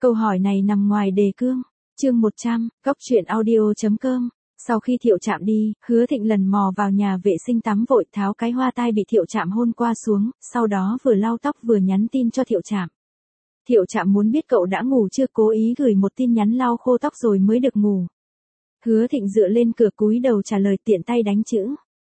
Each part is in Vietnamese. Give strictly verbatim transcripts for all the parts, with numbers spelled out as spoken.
Câu hỏi này nằm ngoài đề cương. Chương một trăm, Cóc truyện audio chấm com. Sau khi Thiệu Trạm đi, Hứa Thịnh lần mò vào nhà vệ sinh tắm vội tháo cái hoa tai bị Thiệu Trạm hôn qua xuống, sau đó vừa lau tóc vừa nhắn tin cho Thiệu Trạm. Thiệu Trạm muốn biết cậu đã ngủ chưa, cố ý gửi một tin nhắn lau khô tóc rồi mới được ngủ. Hứa Thịnh dựa lên cửa cúi đầu trả lời, tiện tay đánh chữ.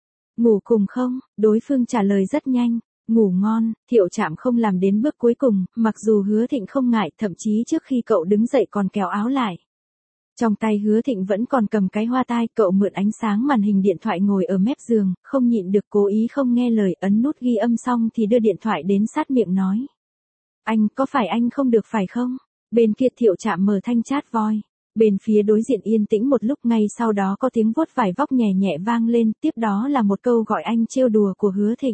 Ngủ cùng không? Đối phương trả lời rất nhanh. Ngủ ngon. Thiệu Trạm không làm đến bước cuối cùng, mặc dù Hứa Thịnh không ngại, thậm chí trước khi cậu đứng dậy còn kéo áo lại. Trong tay Hứa Thịnh vẫn còn cầm cái hoa tai, cậu mượn ánh sáng màn hình điện thoại ngồi ở mép giường, không nhịn được cố ý không nghe lời, ấn nút ghi âm xong thì đưa điện thoại đến sát miệng nói. Anh, có phải anh không được phải không? Bên kia Thiệu Trạm mở thanh chat voice. Bên phía đối diện yên tĩnh một lúc, ngay sau đó có tiếng vuốt vải vóc nhẹ nhẹ vang lên, tiếp đó là một câu gọi anh trêu đùa của Hứa Thịnh.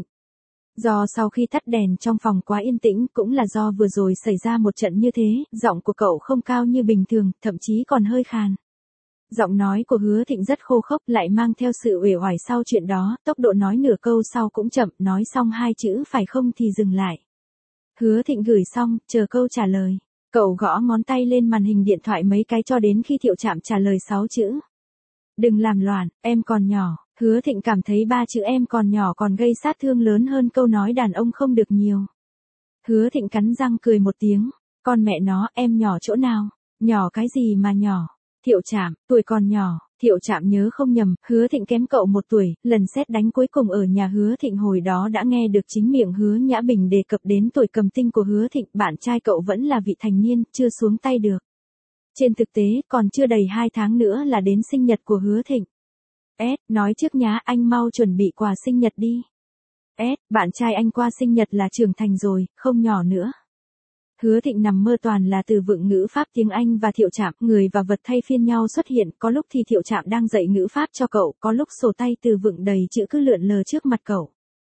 Do sau khi tắt đèn trong phòng quá yên tĩnh, cũng là do vừa rồi xảy ra một trận như thế, giọng của cậu không cao như bình thường, thậm chí còn hơi khàn. Giọng nói của Hứa Thịnh rất khô khốc, lại mang theo sự uể oải sau chuyện đó, tốc độ nói nửa câu sau cũng chậm, nói xong hai chữ phải không thì dừng lại. Hứa Thịnh gửi xong, chờ câu trả lời. Cậu gõ ngón tay lên màn hình điện thoại mấy cái cho đến khi Thiệu Trạm trả lời sáu chữ. Đừng làm loạn, em còn nhỏ. Hứa Thịnh cảm thấy ba chữ em còn nhỏ còn gây sát thương lớn hơn câu nói đàn ông không được nhiều. Hứa Thịnh cắn răng cười một tiếng. Con mẹ nó, em nhỏ chỗ nào? Nhỏ cái gì mà nhỏ? Thiệu Trạm, tuổi còn nhỏ. Thiệu Trạm nhớ không nhầm, Hứa Thịnh kém cậu một tuổi, lần sét đánh cuối cùng ở nhà Hứa Thịnh hồi đó đã nghe được chính miệng Hứa Nhã Bình đề cập đến tuổi cầm tinh của Hứa Thịnh, bạn trai cậu vẫn là vị thành niên, chưa xuống tay được. Trên thực tế, còn chưa đầy hai tháng nữa là đến sinh nhật của Hứa Thịnh. S, nói trước nhá, anh mau chuẩn bị quà sinh nhật đi. S, bạn trai anh qua sinh nhật là trưởng thành rồi, không nhỏ nữa. Hứa Thịnh nằm mơ toàn là từ vựng ngữ pháp tiếng Anh và Thiệu Trạm, người và vật thay phiên nhau xuất hiện, có lúc thì Thiệu Trạm đang dạy ngữ pháp cho cậu, có lúc sổ tay từ vựng đầy chữ cứ lượn lờ trước mặt cậu.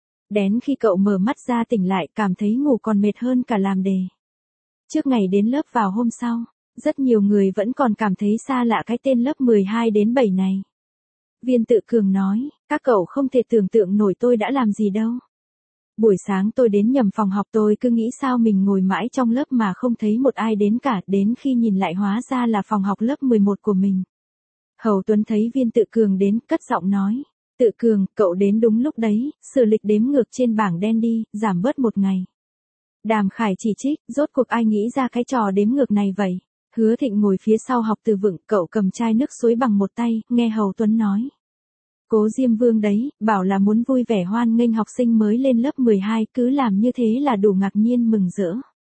Đến khi cậu mở mắt ra tỉnh lại, cảm thấy ngủ còn mệt hơn cả làm đề. Trước ngày đến lớp vào hôm sau, rất nhiều người vẫn còn cảm thấy xa lạ cái tên lớp mười hai đến bảy này. Viên Tự Cường nói, các cậu không thể tưởng tượng nổi tôi đã làm gì đâu. Buổi sáng tôi đến nhầm phòng học, tôi cứ nghĩ sao mình ngồi mãi trong lớp mà không thấy một ai đến cả, đến khi nhìn lại hóa ra là phòng học lớp mười một của mình. Hầu Tuấn thấy Viên Tự Cường đến, cất giọng nói, Tự Cường, cậu đến đúng lúc đấy, sửa lịch đếm ngược trên bảng đen đi, giảm bớt một ngày. Đàm Khải chỉ trích, rốt cuộc ai nghĩ ra cái trò đếm ngược này vậy? Hứa Thịnh ngồi phía sau học từ vựng, cậu cầm chai nước suối bằng một tay, nghe Hầu Tuấn nói. Cố Diêm Vương đấy, bảo là muốn vui vẻ hoan nghênh học sinh mới lên lớp mười hai, cứ làm như thế là đủ ngạc nhiên mừng rỡ.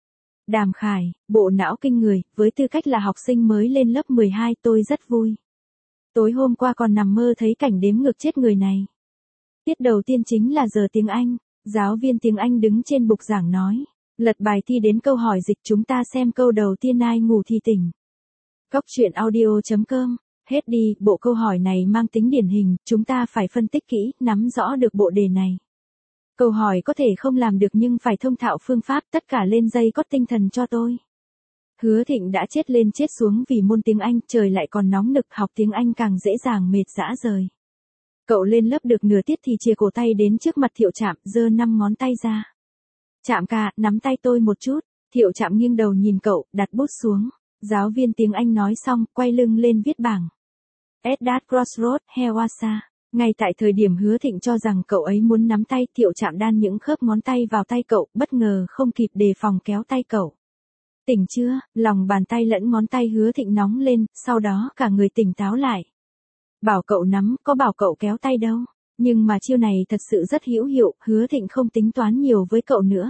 Đàm Khải, bộ não kinh người, với tư cách là học sinh mới lên lớp mười hai tôi rất vui. Tối hôm qua còn nằm mơ thấy cảnh đếm ngược chết người này. Tiết đầu tiên chính là giờ tiếng Anh, giáo viên tiếng Anh đứng trên bục giảng nói. Lật bài thi đến câu hỏi dịch, chúng ta xem câu đầu tiên, ai ngủ thì tỉnh. Cóc truyện audio chấm com. Hết đi, bộ câu hỏi này mang tính điển hình, chúng ta phải phân tích kỹ, nắm rõ được bộ đề này. Câu hỏi có thể không làm được nhưng phải thông thạo phương pháp, tất cả lên dây cót tinh thần cho tôi. Hứa Thịnh đã chết lên chết xuống vì môn tiếng Anh, trời lại còn nóng nực, học tiếng Anh càng dễ dàng mệt rã rời. Cậu lên lớp được nửa tiết thì chìa cổ tay đến trước mặt Thiệu Trạm, giơ năm ngón tay ra. Trạm ca, nắm tay tôi một chút. Thiệu Trạm nghiêng đầu nhìn cậu, đặt bút xuống. Giáo viên tiếng Anh nói xong, quay lưng lên viết bảng. At that crossroad, Hewasa. Ngay tại thời điểm Hứa Thịnh cho rằng cậu ấy muốn nắm tay, Thiệu Trạm đan những khớp ngón tay vào tay cậu, bất ngờ không kịp đề phòng kéo tay cậu. Tỉnh chưa? Lòng bàn tay lẫn ngón tay Hứa Thịnh nóng lên, sau đó cả người tỉnh táo lại. Bảo cậu nắm, có bảo cậu kéo tay đâu. Nhưng mà chiêu này thật sự rất hữu hiệu, Hứa Thịnh không tính toán nhiều với cậu nữa.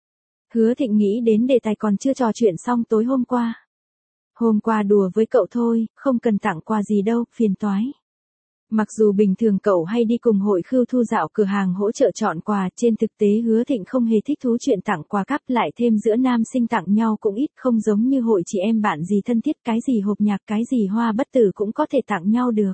Hứa Thịnh nghĩ đến đề tài còn chưa trò chuyện xong tối hôm qua. Hôm qua đùa với cậu thôi, không cần tặng quà gì đâu, phiền toái. Mặc dù bình thường cậu hay đi cùng hội khưu thu dạo cửa hàng hỗ trợ chọn quà, trên thực tế Hứa Thịnh không hề thích thú chuyện tặng quà cắp, lại thêm giữa nam sinh tặng nhau cũng ít, không giống như hội chị em bạn gì thân thiết, cái gì hộp nhạc, cái gì hoa bất tử cũng có thể tặng nhau được.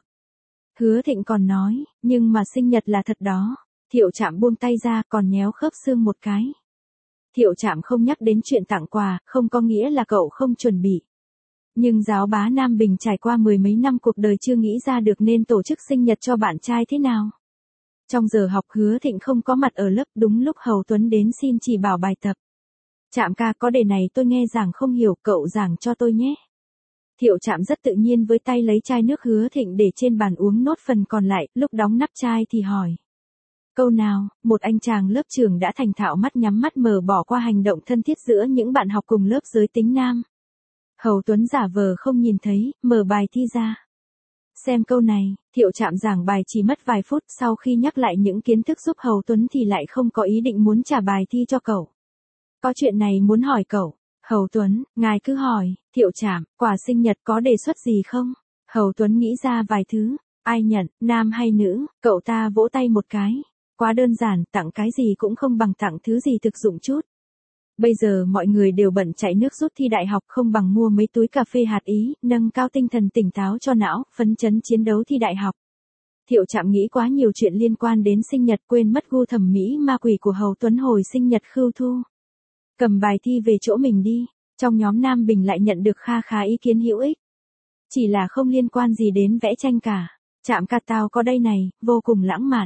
Hứa Thịnh còn nói, nhưng mà sinh nhật là thật đó. Thiệu Trạm buông tay ra, còn nhéo khớp xương một cái. Thiệu Trạm không nhắc đến chuyện tặng quà, không có nghĩa là cậu không chuẩn bị. Nhưng giáo bá Nam Bình trải qua mười mấy năm cuộc đời chưa nghĩ ra được nên tổ chức sinh nhật cho bạn trai thế nào. Trong giờ học Hứa Thịnh không có mặt ở lớp, đúng lúc Hầu Tuấn đến xin chỉ bảo bài tập. Trạm ca, có đề này tôi nghe giảng không hiểu, cậu giảng cho tôi nhé. Thiệu Trạm rất tự nhiên với tay lấy chai nước Hứa Thịnh để trên bàn uống nốt phần còn lại, lúc đóng nắp chai thì hỏi. Câu nào, một anh chàng lớp trưởng đã thành thạo mắt nhắm mắt mở bỏ qua hành động thân thiết giữa những bạn học cùng lớp giới tính nam. Hầu Tuấn giả vờ không nhìn thấy, mở bài thi ra. Xem câu này, Thiệu Trạm giảng bài chỉ mất vài phút, sau khi nhắc lại những kiến thức giúp Hầu Tuấn thì lại không có ý định muốn trả bài thi cho cậu. Có chuyện này muốn hỏi cậu. Hầu Tuấn, ngài cứ hỏi. Thiệu Trạm, quà sinh nhật có đề xuất gì không? Hầu Tuấn nghĩ ra vài thứ. Ai nhận, nam hay nữ? Cậu ta vỗ tay một cái. Quá đơn giản, tặng cái gì cũng không bằng tặng thứ gì thực dụng chút. Bây giờ mọi người đều bận chạy nước rút thi đại học, không bằng mua mấy túi cà phê hạt ý, nâng cao tinh thần tỉnh táo cho não, phấn chấn chiến đấu thi đại học. Thiệu Trạm nghĩ quá nhiều chuyện liên quan đến sinh nhật, quên mất gu thẩm mỹ ma quỷ của Hầu Tuấn hồi sinh nhật khưu thu. Cầm bài thi về chỗ mình đi. Trong nhóm Nam Bình lại nhận được kha khá ý kiến hữu ích. Chỉ là không liên quan gì đến vẽ tranh cả. Trạm ca, tao có đây này, vô cùng lãng mạn.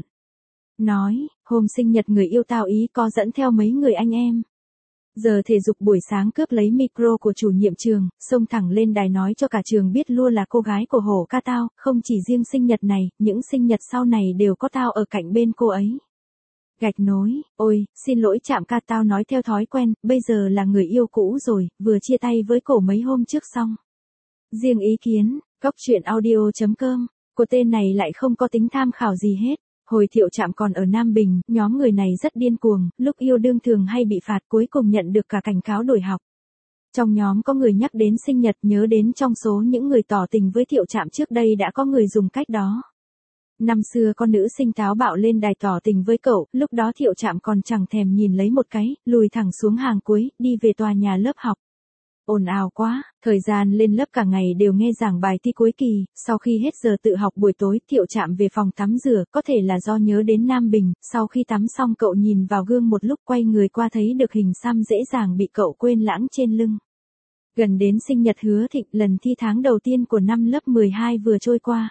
Nói, hôm sinh nhật người yêu tao ý có dẫn theo mấy người anh em. Giờ thể dục buổi sáng cướp lấy micro của chủ nhiệm trường, xông thẳng lên đài nói cho cả trường biết Lua là cô gái của hổ ca tao, không chỉ riêng sinh nhật này, những sinh nhật sau này đều có tao ở cạnh bên cô ấy. Gạch nối, ôi, xin lỗi Trạm ca, tao nói theo thói quen, bây giờ là người yêu cũ rồi, vừa chia tay với cổ mấy hôm trước xong. Riêng ý kiến, cóc truyện audio chấm com, của tên này lại không có tính tham khảo gì hết. Hồi Thiệu Trạm còn ở Nam Bình, nhóm người này rất điên cuồng, lúc yêu đương thường hay bị phạt, cuối cùng nhận được cả cảnh cáo đổi học. Trong nhóm có người nhắc đến sinh nhật, nhớ đến trong số những người tỏ tình với Thiệu Trạm trước đây đã có người dùng cách đó. Năm xưa con nữ sinh táo bạo lên đài tỏ tình với cậu, lúc đó Thiệu Trạm còn chẳng thèm nhìn lấy một cái, lùi thẳng xuống hàng cuối, đi về tòa nhà lớp học. Ồn ào quá, thời gian lên lớp cả ngày đều nghe giảng bài thi cuối kỳ, sau khi hết giờ tự học buổi tối, Thiệu Trạm về phòng tắm rửa, có thể là do nhớ đến Nam Bình, sau khi tắm xong cậu nhìn vào gương một lúc, quay người qua thấy được hình xăm dễ dàng bị cậu quên lãng trên lưng. Gần đến sinh nhật Hứa Thịnh, lần thi tháng đầu tiên của năm lớp mười hai vừa trôi qua.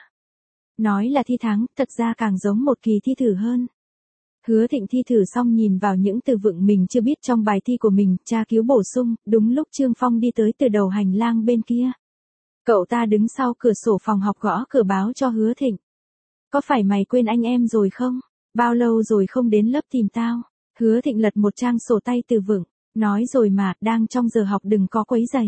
Nói là thi tháng, thật ra càng giống một kỳ thi thử hơn. Hứa Thịnh thi thử xong nhìn vào những từ vựng mình chưa biết trong bài thi của mình, tra cứu bổ sung, đúng lúc Trương Phong đi tới từ đầu hành lang bên kia. Cậu ta đứng sau cửa sổ phòng học gõ cửa báo cho Hứa Thịnh. Có phải mày quên anh em rồi không? Bao lâu rồi không đến lớp tìm tao? Hứa Thịnh lật một trang sổ tay từ vựng, nói rồi mà, đang trong giờ học đừng có quấy rầy.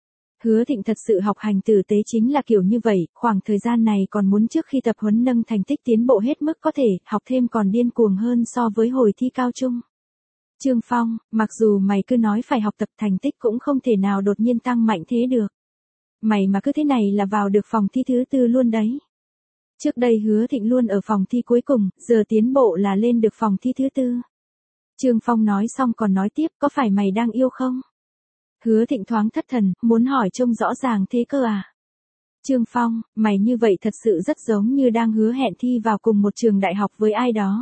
Hứa Thịnh thật sự học hành tử tế chính là kiểu như vậy, khoảng thời gian này còn muốn trước khi tập huấn nâng thành tích tiến bộ hết mức có thể, học thêm còn điên cuồng hơn so với hồi thi cao trung. Trương Phong, mặc dù mày cứ nói phải học tập, thành tích cũng không thể nào đột nhiên tăng mạnh thế được. Mày mà cứ thế này là vào được phòng thi thứ tư luôn đấy. Trước đây Hứa Thịnh luôn ở phòng thi cuối cùng, giờ tiến bộ là lên được phòng thi thứ tư. Trương Phong nói xong còn nói tiếp, có phải mày đang yêu không? Hứa Thịnh thoáng thất thần, muốn hỏi trông rõ ràng thế cơ à? Trương Phong, mày như vậy thật sự rất giống như đang hứa hẹn thi vào cùng một trường đại học với ai đó.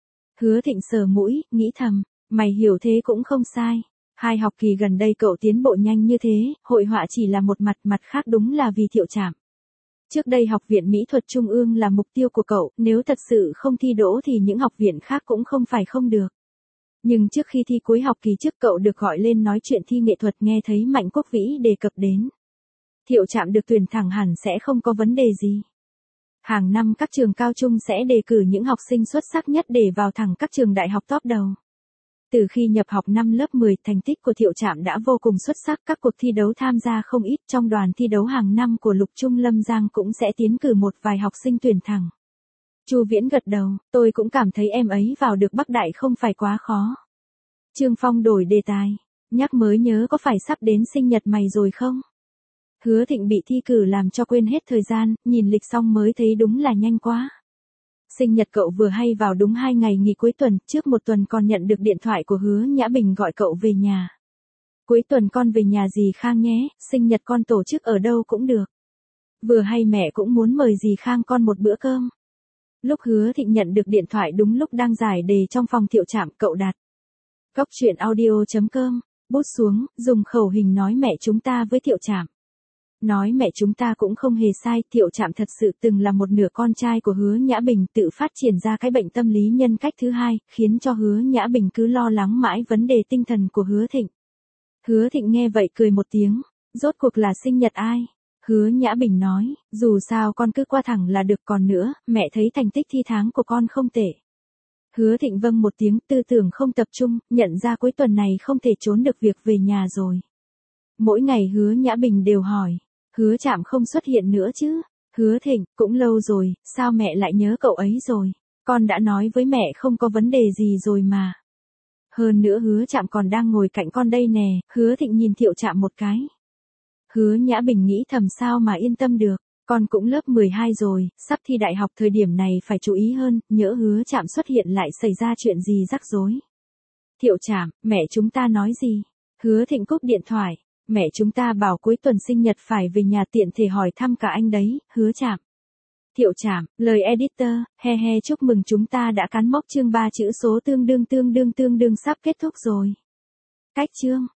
Hứa Thịnh sờ mũi, nghĩ thầm, mày hiểu thế cũng không sai. Hai học kỳ gần đây cậu tiến bộ nhanh như thế, hội họa chỉ là một mặt, mặt khác đúng là vì Thiệu Trạm. Trước đây Học viện Mỹ thuật Trung ương là mục tiêu của cậu, nếu thật sự không thi đỗ thì những học viện khác cũng không phải không được. Nhưng trước khi thi cuối học kỳ trước cậu được gọi lên nói chuyện thi nghệ thuật, nghe thấy Mạnh Quốc Vĩ đề cập đến. Thiệu Trạm được tuyển thẳng hẳn sẽ không có vấn đề gì. Hàng năm các trường cao trung sẽ đề cử những học sinh xuất sắc nhất để vào thẳng các trường đại học top đầu. Từ khi nhập học năm lớp mười, thành tích của Thiệu Trạm đã vô cùng xuất sắc, các cuộc thi đấu tham gia không ít, trong đoàn thi đấu hàng năm của Lục Trung Lâm Giang cũng sẽ tiến cử một vài học sinh tuyển thẳng. Chu Viễn gật đầu, tôi cũng cảm thấy em ấy vào được Bắc Đại không phải quá khó. Trương Phong đổi đề tài, nhắc mới nhớ có phải sắp đến sinh nhật mày rồi không? Hứa Thịnh bị thi cử làm cho quên hết thời gian, nhìn lịch xong mới thấy đúng là nhanh quá. Sinh nhật cậu vừa hay vào đúng hai ngày nghỉ cuối tuần, trước một tuần còn nhận được điện thoại của Hứa Nhã Bình gọi cậu về nhà. Cuối tuần con về nhà dì Khang nhé, sinh nhật con tổ chức ở đâu cũng được. Vừa hay mẹ cũng muốn mời dì Khang con một bữa cơm. Lúc Hứa Thịnh nhận được điện thoại đúng lúc đang giải đề trong phòng Thiệu Trạm, cậu đặt cóc truyện audio chấm com, bút xuống, dùng khẩu hình nói mẹ chúng ta với Thiệu Trạm. Nói mẹ chúng ta cũng không hề sai, Thiệu Trạm thật sự từng là một nửa con trai của Hứa Nhã Bình, tự phát triển ra cái bệnh tâm lý nhân cách thứ hai, khiến cho Hứa Nhã Bình cứ lo lắng mãi vấn đề tinh thần của Hứa Thịnh. Hứa Thịnh nghe vậy cười một tiếng, rốt cuộc là sinh nhật ai? Hứa Nhã Bình nói, dù sao con cứ qua thẳng là được, còn nữa, mẹ thấy thành tích thi tháng của con không tệ. Hứa Thịnh vâng một tiếng, tư tưởng không tập trung, nhận ra cuối tuần này không thể trốn được việc về nhà rồi. Mỗi ngày Hứa Nhã Bình đều hỏi, Hứa Trạm không xuất hiện nữa chứ? Hứa Thịnh, cũng lâu rồi, sao mẹ lại nhớ cậu ấy rồi? Con đã nói với mẹ không có vấn đề gì rồi mà. Hơn nữa Hứa Trạm còn đang ngồi cạnh con đây nè. Hứa Thịnh nhìn Thiệu Trạm một cái. Hứa Nhã Bình nghĩ thầm sao mà yên tâm được, con cũng lớp mười hai rồi, sắp thi đại học, thời điểm này phải chú ý hơn, nhỡ Hứa Trạm xuất hiện lại xảy ra chuyện gì rắc rối. Thiệu Trạm, mẹ chúng ta nói gì? Hứa Thịnh cúp điện thoại, mẹ chúng ta bảo cuối tuần sinh nhật phải về nhà tiện thể hỏi thăm cả anh đấy. Hứa Trạm. Thiệu Trạm, lời editor, he he, chúc mừng chúng ta đã cán mốc chương ba chữ số tương đương tương đương tương đương sắp kết thúc rồi. Cách chương